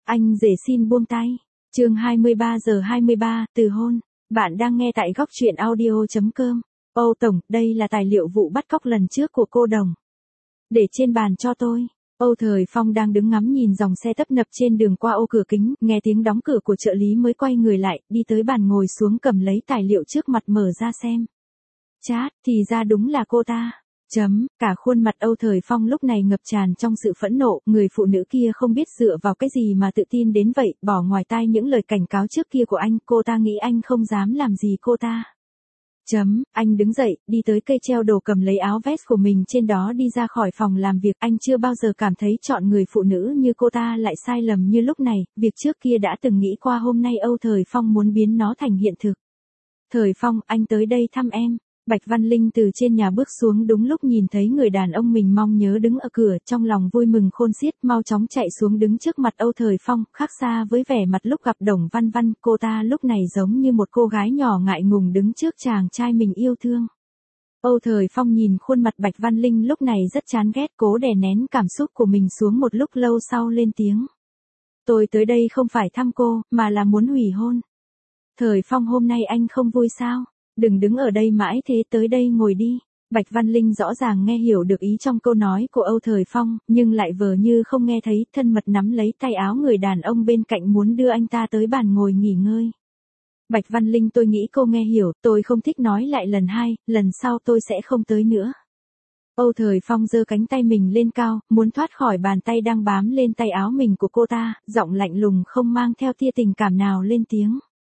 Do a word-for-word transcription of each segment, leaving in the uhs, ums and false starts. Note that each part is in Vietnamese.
Anh rể xin buông tay. Chương hai mươi ba giờ hai mươi ba, từ hôn. Bạn đang nghe tại góc truyện audio chấm com. Âu Tổng, đây là tài liệu vụ bắt cóc lần trước của cô Đồng. Để trên bàn cho tôi. Âu Thời Phong đang đứng ngắm nhìn dòng xe tấp nập trên đường qua ô cửa kính, nghe tiếng đóng cửa của trợ lý mới quay người lại, đi tới bàn ngồi xuống cầm lấy tài liệu trước mặt mở ra xem. Chát, thì ra đúng là cô ta. Chấm, cả khuôn mặt Âu Thời Phong lúc này ngập tràn trong sự phẫn nộ, người phụ nữ kia không biết dựa vào cái gì mà tự tin đến vậy, bỏ ngoài tai những lời cảnh cáo trước kia của anh, cô ta nghĩ anh không dám làm gì cô ta. Chấm, anh đứng dậy, đi tới cây treo đồ cầm lấy áo vest của mình trên đó đi ra khỏi phòng làm việc, anh chưa bao giờ cảm thấy chọn người phụ nữ như cô ta lại sai lầm như lúc này, việc trước kia đã từng nghĩ qua hôm nay Âu Thời Phong muốn biến nó thành hiện thực. Thời Phong, anh tới đây thăm em. Bạch Văn Linh từ trên nhà bước xuống đúng lúc nhìn thấy người đàn ông mình mong nhớ đứng ở cửa, trong lòng vui mừng khôn xiết, mau chóng chạy xuống đứng trước mặt Âu Thời Phong, khác xa với vẻ mặt lúc gặp Đồng Văn Văn, cô ta lúc này giống như một cô gái nhỏ ngại ngùng đứng trước chàng trai mình yêu thương. Âu Thời Phong nhìn khuôn mặt Bạch Văn Linh lúc này rất chán ghét, cố đè nén cảm xúc của mình xuống một lúc lâu sau lên tiếng. Tôi tới đây không phải thăm cô, mà là muốn hủy hôn. Thời Phong, hôm nay anh không vui sao? Đừng đứng ở đây mãi thế, tới đây ngồi đi. Bạch Văn Linh rõ ràng nghe hiểu được ý trong câu nói của Âu Thời Phong, nhưng lại vờ như không nghe thấy, thân mật nắm lấy tay áo người đàn ông bên cạnh muốn đưa anh ta tới bàn ngồi nghỉ ngơi. Bạch Văn Linh, tôi nghĩ cô nghe hiểu, tôi không thích nói lại lần hai, lần sau tôi sẽ không tới nữa. Âu Thời Phong giơ cánh tay mình lên cao, muốn thoát khỏi bàn tay đang bám lên tay áo mình của cô ta, giọng lạnh lùng không mang theo tia tình cảm nào lên tiếng.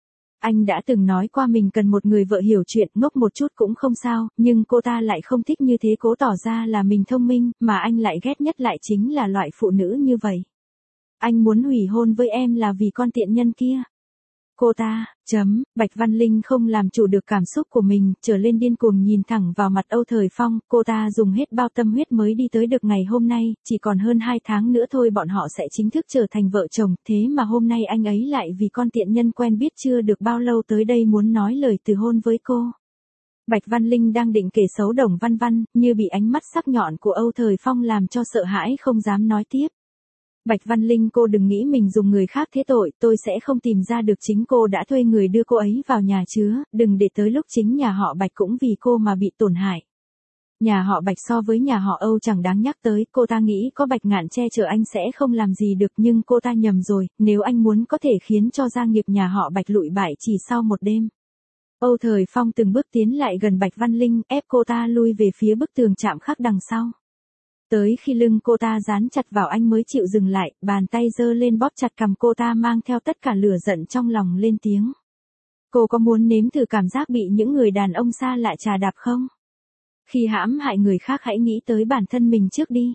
Anh đã từng nói qua mình cần một người vợ hiểu chuyện, ngốc một chút cũng không sao, nhưng cô ta lại không thích như thế, cố tỏ ra là mình thông minh, mà anh lại ghét nhất lại chính là loại phụ nữ như vậy. Anh muốn hủy hôn với em là vì con tiện nhân kia. Cô ta, chấm, Bạch Văn Linh không làm chủ được cảm xúc của mình, trở lên điên cuồng nhìn thẳng vào mặt Âu Thời Phong, cô ta dùng hết bao tâm huyết mới đi tới được ngày hôm nay, chỉ còn hơn hai tháng nữa thôi bọn họ sẽ chính thức trở thành vợ chồng, thế mà hôm nay anh ấy lại vì con tiện nhân quen biết chưa được bao lâu tới đây muốn nói lời từ hôn với cô. Bạch Văn Linh đang định kể xấu Đồng Văn Văn, như bị ánh mắt sắc nhọn của Âu Thời Phong làm cho sợ hãi không dám nói tiếp. Bạch Văn Linh, cô đừng nghĩ mình dùng người khác thế tội, tôi sẽ không tìm ra được, chính cô đã thuê người đưa cô ấy vào nhà chứa, đừng để tới lúc chính nhà họ Bạch cũng vì cô mà bị tổn hại. Nhà họ Bạch so với nhà họ Âu chẳng đáng nhắc tới, cô ta nghĩ có Bạch Ngạn che chở anh sẽ không làm gì được, nhưng cô ta nhầm rồi, nếu anh muốn có thể khiến cho gia nghiệp nhà họ Bạch lụi bại chỉ sau một đêm. Âu Thời Phong từng bước tiến lại gần Bạch Văn Linh, ép cô ta lui về phía bức tường chạm khắc đằng sau. Tới khi lưng cô ta dán chặt vào anh mới chịu dừng lại, bàn tay giơ lên bóp chặt cằm cô ta mang theo tất cả lửa giận trong lòng lên tiếng. Cô có muốn nếm thử cảm giác bị những người đàn ông xa lạ chà đạp không? Khi hãm hại người khác hãy nghĩ tới bản thân mình trước đi.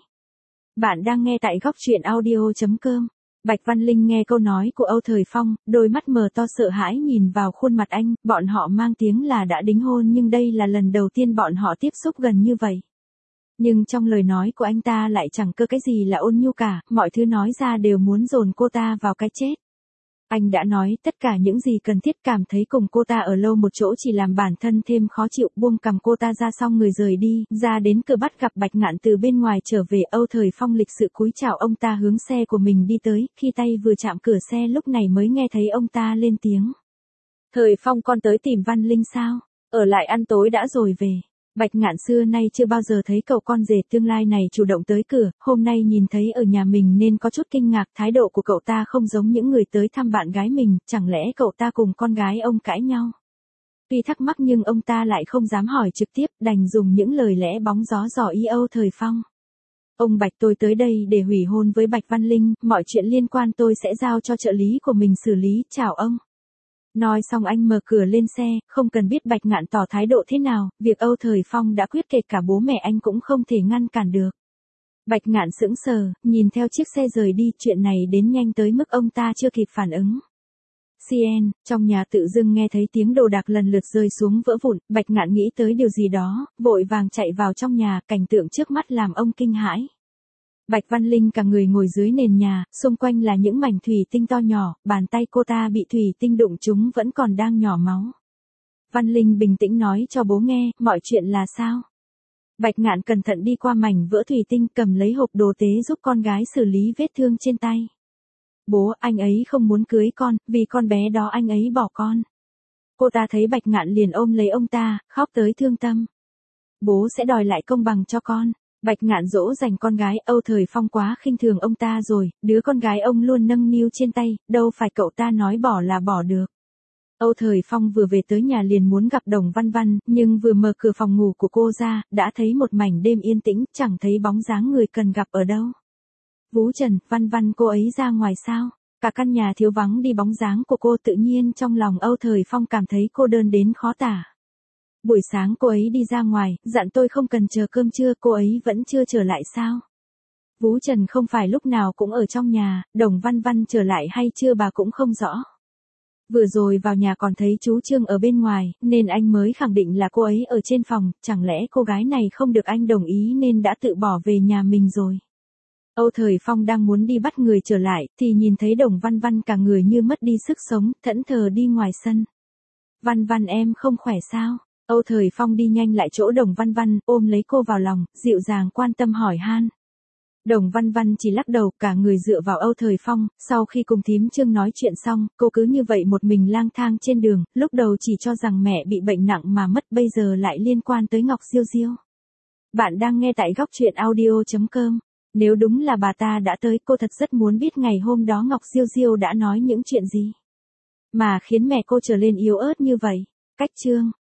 Bạn đang nghe tại góc truyện audio chấm com. Bạch Văn Linh nghe câu nói của Âu Thời Phong, đôi mắt mờ to sợ hãi nhìn vào khuôn mặt anh, bọn họ mang tiếng là đã đính hôn nhưng đây là lần đầu tiên bọn họ tiếp xúc gần như vậy. Nhưng trong lời nói của anh ta lại chẳng cơ cái gì là ôn nhu cả, mọi thứ nói ra đều muốn dồn cô ta vào cái chết. Anh đã nói tất cả những gì cần thiết, cảm thấy cùng cô ta ở lâu một chỗ chỉ làm bản thân thêm khó chịu, buông cằm cô ta ra xong người rời đi, ra đến cửa bắt gặp Bạch Ngạn từ bên ngoài trở về. Âu Thời Phong lịch sự cúi chào ông ta hướng xe của mình đi tới, khi tay vừa chạm cửa xe lúc này mới nghe thấy ông ta lên tiếng. Thời Phong, con tới tìm Văn Linh sao? Ở lại ăn tối đã rồi về. Bạch Ngạn xưa nay chưa bao giờ thấy cậu con rể tương lai này chủ động tới cửa, hôm nay nhìn thấy ở nhà mình nên có chút kinh ngạc, thái độ của cậu ta không giống những người tới thăm bạn gái mình, chẳng lẽ cậu ta cùng con gái ông cãi nhau? Tuy thắc mắc nhưng ông ta lại không dám hỏi trực tiếp, đành dùng những lời lẽ bóng gió dò ý Âu Thời Phong. Ông Bạch, tôi tới đây để hủy hôn với Bạch Văn Linh, mọi chuyện liên quan tôi sẽ giao cho trợ lý của mình xử lý, chào ông. Nói xong anh mở cửa lên xe, không cần biết Bạch Ngạn tỏ thái độ thế nào, việc Âu Thời Phong đã quyết, kể cả bố mẹ anh cũng không thể ngăn cản được. Bạch Ngạn sững sờ, nhìn theo chiếc xe rời đi, chuyện này đến nhanh tới mức ông ta chưa kịp phản ứng. xê en, trong nhà tự dưng nghe thấy tiếng đồ đạc lần lượt rơi xuống vỡ vụn, Bạch Ngạn nghĩ tới điều gì đó, vội vàng chạy vào trong nhà, cảnh tượng trước mắt làm ông kinh hãi. Bạch Văn Linh cả người ngồi dưới nền nhà, xung quanh là những mảnh thủy tinh to nhỏ, bàn tay cô ta bị thủy tinh đụng trúng vẫn còn đang nhỏ máu. Văn Linh bình tĩnh nói cho bố nghe, mọi chuyện là sao? Bạch Ngạn cẩn thận đi qua mảnh vỡ thủy tinh, cầm lấy hộp đồ tế giúp con gái xử lý vết thương trên tay. Bố, anh ấy không muốn cưới con, vì con bé đó anh ấy bỏ con. Cô ta thấy Bạch Ngạn liền ôm lấy ông ta, khóc tới thương tâm. Bố sẽ đòi lại công bằng cho con. Bạch Ngạn dỗ dành con gái, Âu Thời Phong quá khinh thường ông ta rồi, đứa con gái ông luôn nâng niu trên tay, đâu phải cậu ta nói bỏ là bỏ được. Âu Thời Phong vừa về tới nhà liền muốn gặp Đồng Văn Văn, nhưng vừa mở cửa phòng ngủ của cô ra, đã thấy một mảnh đêm yên tĩnh, chẳng thấy bóng dáng người cần gặp ở đâu. Vũ Trần, Văn Văn cô ấy ra ngoài sao? Cả căn nhà thiếu vắng đi bóng dáng của cô, tự nhiên trong lòng Âu Thời Phong cảm thấy cô đơn đến khó tả. Buổi sáng cô ấy đi ra ngoài, dặn tôi không cần chờ cơm trưa, cô ấy vẫn chưa trở lại sao? Vũ Trần không phải lúc nào cũng ở trong nhà, Đồng Văn Văn trở lại hay chưa bà cũng không rõ. Vừa rồi vào nhà còn thấy chú Trương ở bên ngoài, nên anh mới khẳng định là cô ấy ở trên phòng, chẳng lẽ cô gái này không được anh đồng ý nên đã tự bỏ về nhà mình rồi. Âu Thời Phong đang muốn đi bắt người trở lại, thì nhìn thấy Đồng Văn Văn cả người như mất đi sức sống, thẫn thờ đi ngoài sân. Văn Văn em không khỏe sao? Âu Thời Phong đi nhanh lại chỗ Đồng Văn Văn, ôm lấy cô vào lòng, dịu dàng quan tâm hỏi han. Đồng Văn Văn chỉ lắc đầu, cả người dựa vào Âu Thời Phong, sau khi cùng thím Trương nói chuyện xong, cô cứ như vậy một mình lang thang trên đường, lúc đầu chỉ cho rằng mẹ bị bệnh nặng mà mất, bây giờ lại liên quan tới Ngọc Diêu Diêu. Bạn đang nghe tại góc truyện audio chấm com. Nếu đúng là bà ta đã tới, cô thật rất muốn biết ngày hôm đó Ngọc Diêu Diêu đã nói những chuyện gì mà khiến mẹ cô trở lên yếu ớt như vậy. Cách chương